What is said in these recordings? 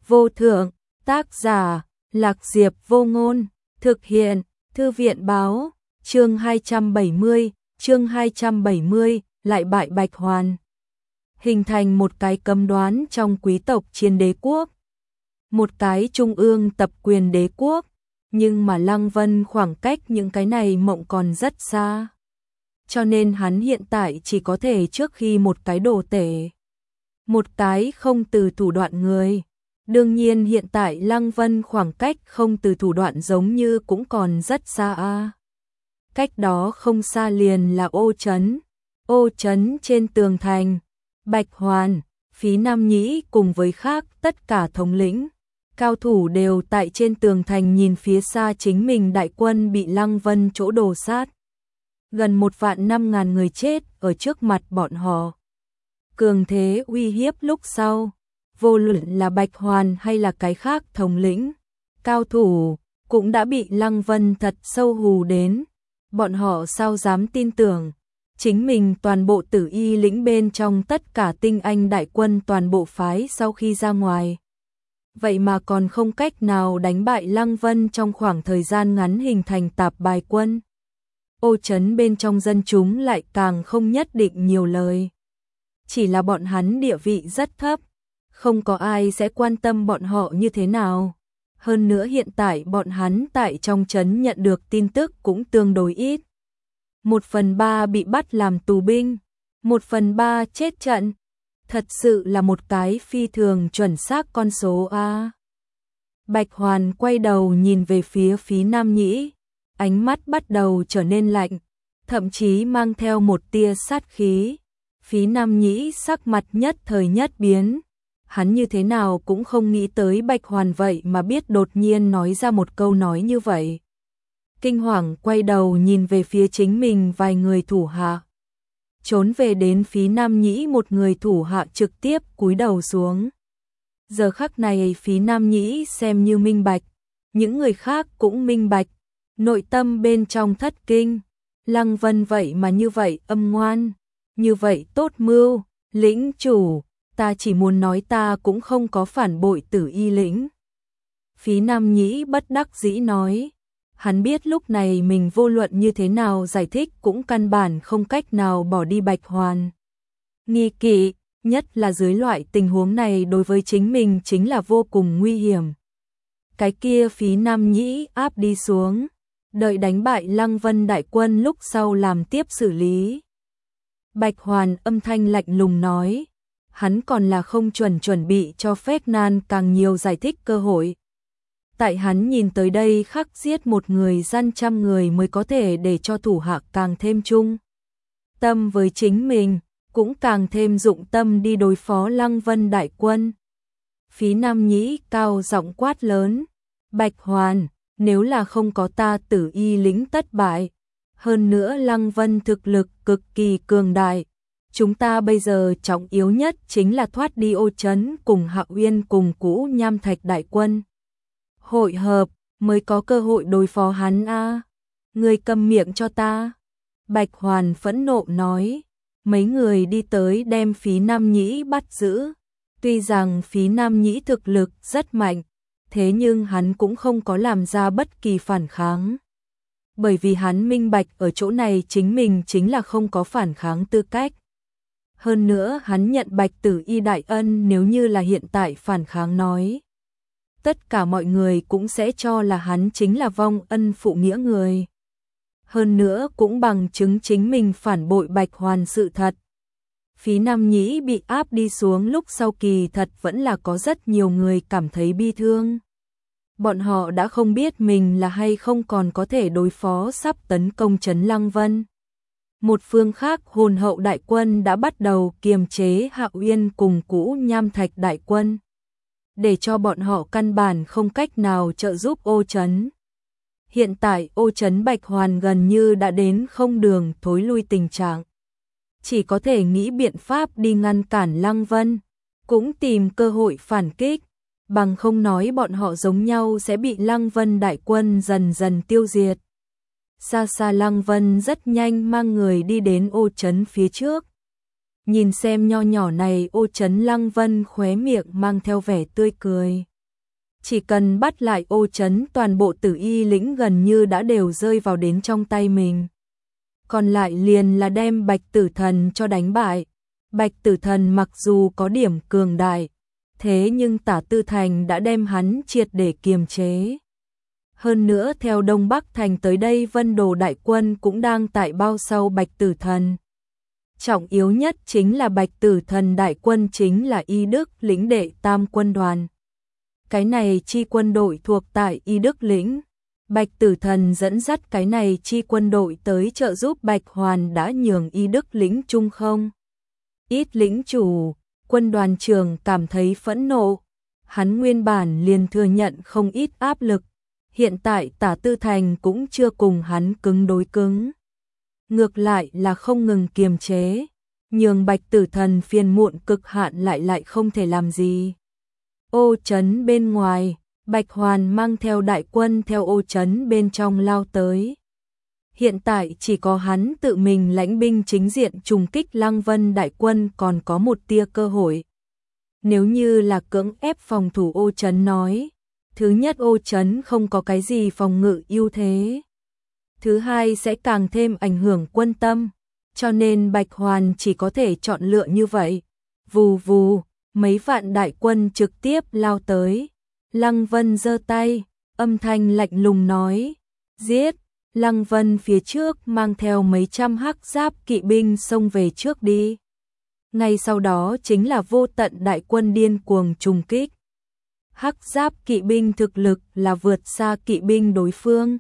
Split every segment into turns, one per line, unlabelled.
vô thượng, tác giả, Lạc Diệp Vô Ngôn, thực hiện, Thư viện báo, chương 270, lại bại Bạch Hoàn. Hình thành một cái cấm đoán trong quý tộc Chiến Đế quốc, một cái trung ương tập quyền đế quốc, nhưng mà Lăng Vân khoảng cách những cái này mộng còn rất xa. Cho nên hắn hiện tại chỉ có thể trước khi một cái đồ tể, một cái không từ thủ đoạn người. Đương nhiên hiện tại Lăng Vân khoảng cách không từ thủ đoạn giống như cũng còn rất xa a. Cách đó không xa liền là ô trấn trên tường thành, Bạch Hoàn, Phí Nam Nhĩ cùng với khác tất cả thống lĩnh, cao thủ đều tại trên tường thành nhìn phía xa chính mình đại quân bị Lăng Vân chỗ đồ sát. Gần 1.500.000 người chết ở trước mặt bọn họ. Cường thế uy hiếp lúc sau, vô luận là Bạch Hoàn hay là cái khác thống lĩnh, cao thủ, cũng đã bị Lăng Vân thật sâu hù đến. Bọn họ sao dám tin tưởng, chính mình toàn bộ Tử Y lĩnh bên trong tất cả tinh anh đại quân toàn bộ phái sau khi ra ngoài. Vậy mà còn không cách nào đánh bại Lăng Vân trong khoảng thời gian ngắn hình thành tạp bài quân. Ô trấn bên trong dân chúng lại càng không nhất định nhiều lời. Chỉ là bọn hắn địa vị rất thấp, không có ai sẽ quan tâm bọn họ như thế nào. Hơn nữa hiện tại bọn hắn tại trong trấn nhận được tin tức cũng tương đối ít. 1/3 bị bắt làm tù binh, 1/3 chết trận. Thật sự là một cái phi thường chuẩn xác con số a. Bạch Hoàn quay đầu nhìn về phía Phí Nam Nhĩ, ánh mắt bắt đầu trở nên lạnh, thậm chí mang theo một tia sát khí. Phí Nam Nhĩ sắc mặt nhất thời nhất biến, hắn như thế nào cũng không nghĩ tới Bạch Hoàn vậy mà biết đột nhiên nói ra một câu nói như vậy. Kinh hoàng quay đầu nhìn về phía chính mình vài người thủ hạ. Trốn về đến Phí Nam Nhĩ một người thủ hạ trực tiếp cúi đầu xuống. Giờ khắc này Phí Nam Nhĩ xem như minh bạch, những người khác cũng minh bạch, nội tâm bên trong thất kinh. Lăng Vân vậy mà như vậy âm ngoan, như vậy tốt mưu, lĩnh chủ, ta chỉ muốn nói ta cũng không có phản bội Tử Y lĩnh. Phí Nam Nhĩ bất đắc dĩ nói, hắn biết lúc này mình vô luận như thế nào giải thích cũng căn bản không cách nào bỏ đi Bạch Hoàn. Nghi kỵ, nhất là dưới loại tình huống này đối với chính mình chính là vô cùng nguy hiểm. Cái kia Phí Nam Nhĩ áp đi xuống, đợi đánh bại Lăng Vân đại quân lúc sau làm tiếp xử lý. Bạch Hoàn âm thanh lạnh lùng nói, hắn còn là không chuẩn bị cho phép nan càng nhiều giải thích cơ hội. Tại hắn nhìn tới đây khắc giết một người gian trăm người mới có thể để cho thủ hạ càng thêm chung tâm với chính mình, cũng càng thêm dụng tâm đi đối phó Lăng Vân đại quân. Phí Nam Nhĩ cao giọng quát lớn, Bạch Hoàn, nếu là không có ta Tử Y lĩnh thất bại, hơn nữa Lăng Vân thực lực cực kỳ cường đại, chúng ta bây giờ trọng yếu nhất chính là thoát đi ô trấn cùng Hạ Uyên cùng Cũ Nham Thạch đại quân. Hội hợp mới có cơ hội đối phó hắn a. Ngươi câm miệng cho ta. Bạch Hoàn phẫn nộ nói. Mấy người đi tới đem Phí Nam Nhĩ bắt giữ. Tuy rằng Phí Nam Nhĩ thực lực rất mạnh, thế nhưng hắn cũng không có làm ra bất kỳ phản kháng. Bởi vì hắn minh bạch ở chỗ này chính mình chính là không có phản kháng tư cách. Hơn nữa hắn nhận Bạch Tử Y đại ân, nếu như là hiện tại phản kháng nói, tất cả mọi người cũng sẽ cho là hắn chính là vong ân phụ nghĩa người. Hơn nữa cũng bằng chứng chính mình phản bội Bạch Hoàn sự thật. Phí Nam Nhĩ bị áp đi xuống lúc sau kỳ thật vẫn là có rất nhiều người cảm thấy bi thương. Bọn họ đã không biết mình là hay không còn có thể đối phó sắp tấn công trấn Lăng Vân. Một phương khác hồn hậu đại quân đã bắt đầu kiềm chế Hạ Uyên cùng Cũ Nham Thạch đại quân, để cho bọn họ căn bản không cách nào trợ giúp ô trấn. Hiện tại ô trấn Bạch Hoàn gần như đã đến không đường thối lui tình trạng. Chỉ có thể nghĩ biện pháp đi ngăn cản Lăng Vân, cũng tìm cơ hội phản kích, bằng không nói bọn họ giống nhau sẽ bị Lăng Vân đại quân dần dần tiêu diệt. Xa xa Lăng Vân rất nhanh mang người đi đến ô trấn phía trước. Nhìn xem nho nhỏ này ô trấn Lăng Vân khóe miệng mang theo vẻ tươi cười. Chỉ cần bắt lại Ô Trấn, toàn bộ Tử Y lĩnh gần như đã đều rơi vào đến trong tay mình. Còn lại liền là đem Bạch Tử Thần cho đánh bại. Bạch Tử Thần mặc dù có điểm cường đại, thế nhưng Tả Tư Thành đã đem hắn triệt để kiềm chế. Hơn nữa theo Đông Bắc Thành tới đây Vân Đồ đại quân cũng đang tại bao sau Bạch Tử Thần. Trọng yếu nhất chính là Bạch Tử Thần đại quân chính là Y Đức lĩnh đệ tam quân đoàn. Cái này chi quân đội thuộc tại Y Đức lĩnh. Bạch Tử Thần dẫn dắt cái này chi quân đội tới trợ giúp Bạch Hoàn đã nhường Y Đức lĩnh trung không. Ít lĩnh chủ, quân đoàn trưởng cảm thấy phẫn nộ. Hắn nguyên bản liền thừa nhận không ít áp lực. Hiện tại Tả Tư Thành cũng chưa cùng hắn cứng đối cứng. Ngược lại là không ngừng kiềm chế, nhường Bạch Tử Thần phiền muộn cực hạn lại không thể làm gì. Ô Trấn bên ngoài, Bạch Hoàn mang theo đại quân theo Ô Trấn bên trong lao tới. Hiện tại chỉ có hắn tự mình lãnh binh chính diện trùng kích Lăng Vân đại quân còn có một tia cơ hội. Nếu như là cưỡng ép phòng thủ Ô Trấn nói, thứ nhất Ô Trấn không có cái gì phòng ngự ưu thế. Thứ hai sẽ càng thêm ảnh hưởng quân tâm, cho nên Bạch Hoàn chỉ có thể chọn lựa như vậy. Vù vù, mấy vạn đại quân trực tiếp lao tới. Lăng Vân giơ tay, âm thanh lạnh lùng nói, giết. Lăng Vân phía trước mang theo mấy trăm hắc giáp kỵ binh xông về trước đi. Ngay sau đó chính là vô tận đại quân điên cuồng trùng kích. Hắc giáp kỵ binh thực lực là vượt xa kỵ binh đối phương.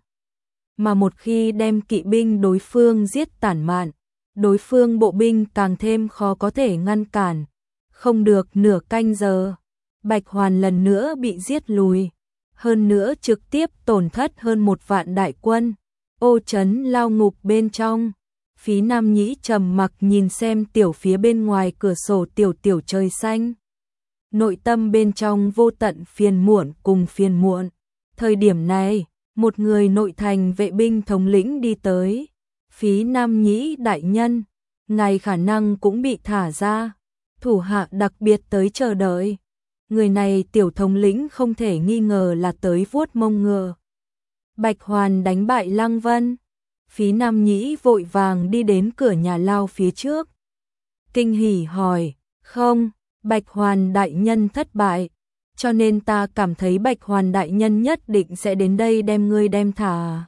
Mà một khi đem kỵ binh đối phương giết tản mạn, đối phương bộ binh càng thêm khó có thể ngăn cản. Không được nửa canh giờ, Bạch Hoàn lần nữa bị giết lùi. Hơn nữa trực tiếp tổn thất hơn 1 vạn đại quân. Ô Trấn lao ngục bên trong. Phí Nam Nhĩ trầm mặc nhìn xem tiểu phía bên ngoài cửa sổ tiểu trời xanh. Nội tâm bên trong vô tận phiền muộn cùng phiền muộn. Thời điểm này, một người nội thành vệ binh thống lĩnh đi tới. Phí Nam Nhĩ đại nhân, ngài khả năng cũng bị thả ra. Thủ hạ đặc biệt tới chờ đợi. Người này tiểu thống lĩnh không thể nghi ngờ là tới vuốt mông ngựa. Bạch Hoàn đánh bại Lăng Vân. Phí Nam Nhĩ vội vàng đi đến cửa nhà lao phía trước. Kinh hỉ hỏi, không, Bạch Hoàn đại nhân thất bại, cho nên ta cảm thấy Bạch Hoàn đại nhân nhất định sẽ đến đây đem ngươi đem thả.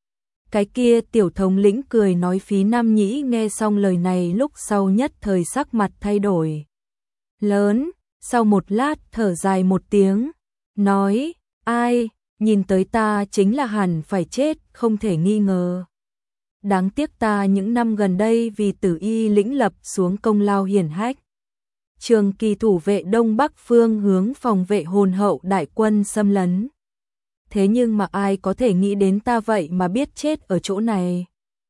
Cái kia tiểu thống lĩnh cười nói. Phí Nam Nhĩ nghe xong lời này lúc sau nhất thời sắc mặt thay đổi lớn, sau một lát thở dài một tiếng, nói, ai, nhìn tới ta chính là hẳn phải chết, không thể nghi ngờ. Đáng tiếc ta những năm gần đây vì Tử Y lĩnh lập xuống công lao hiển hách. Trường Kỳ thủ vệ Đông Bắc phương hướng phòng vệ hồn hậu đại quân xâm lấn. Thế nhưng mà ai có thể nghĩ đến ta vậy mà biết chết ở chỗ này.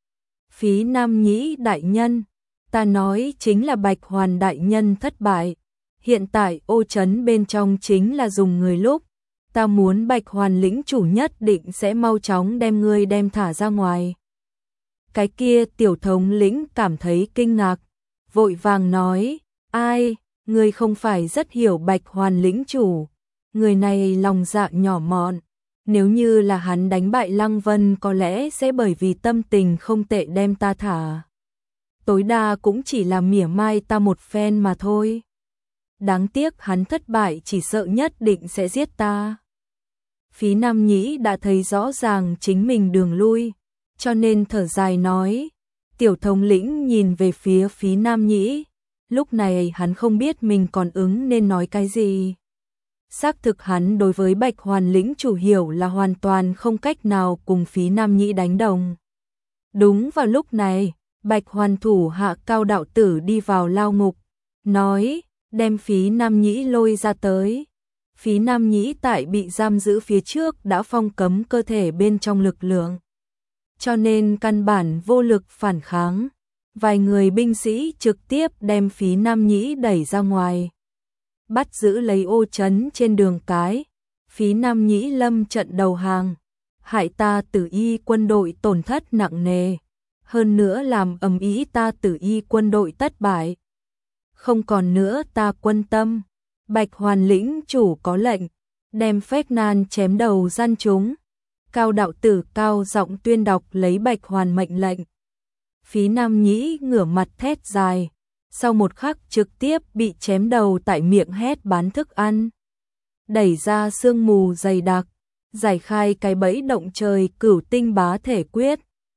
Phí Nam Nhĩ đại nhân, ta nói chính là Bạch Hoàn đại nhân thất bại. Hiện tại Ô Trấn bên trong chính là dùng người lúc. Ta muốn Bạch Hoàn lĩnh chủ nhất định sẽ mau chóng đem ngươi đem thả ra ngoài. Cái kia tiểu thống lĩnh cảm thấy kinh ngạc, vội vàng nói, ai, ngươi không phải rất hiểu Bạch Hoàn lĩnh chủ. Người này lòng dạ nhỏ mọn, nếu như là hắn đánh bại Lăng Vân có lẽ sẽ bởi vì tâm tình không tệ đem ta thả. Tối đa cũng chỉ là mỉa mai ta một phen mà thôi. Đáng tiếc hắn thất bại chỉ sợ nhất định sẽ giết ta. Phí Nam Nhĩ đã thấy rõ ràng chính mình đường lui, cho nên thở dài nói. Tiểu thống lĩnh nhìn về phía Phí Nam Nhĩ, lúc này hắn không biết mình còn ứng nên nói cái gì. Xác thực hắn đối với Bạch Hoàn lĩnh chủ hiểu là hoàn toàn không cách nào cùng Phí Nam Nhĩ đánh đồng. Đúng vào lúc này, Bạch Hoàn thủ hạ Cao đạo tử đi vào lao ngục, nói, đem Phí Nam Nhĩ lôi ra tới. Phí Nam Nhĩ tại bị giam giữ phía trước đã phong cấm cơ thể bên trong lực lượng, cho nên căn bản vô lực phản kháng. Vài người binh sĩ trực tiếp đem Phí Nam Nhĩ đẩy ra ngoài, bắt giữ lấy Ô Trấn trên đường cái. Phí Nam Nhĩ lâm trận đầu hàng, hại ta Tử Y quân đội tổn thất nặng nề, hơn nữa làm ầm ĩ ta Tử Y quân đội thất bại. Không còn nữa ta quân tâm. Bạch Hoàn lĩnh chủ có lệnh, đem phách nan chém đầu gian chúng. Cao đạo tử cao giọng tuyên đọc lấy Bạch Hoàn mệnh lệnh. Phí Nam Nhĩ ngửa mặt thét dài, sau một khắc trực tiếp bị chém đầu tại miệng hét bán thức ăn. Đẩy ra sương mù dày đặc, giải khai cái bẫy động trời Cửu Tinh Bá Thể Quyết.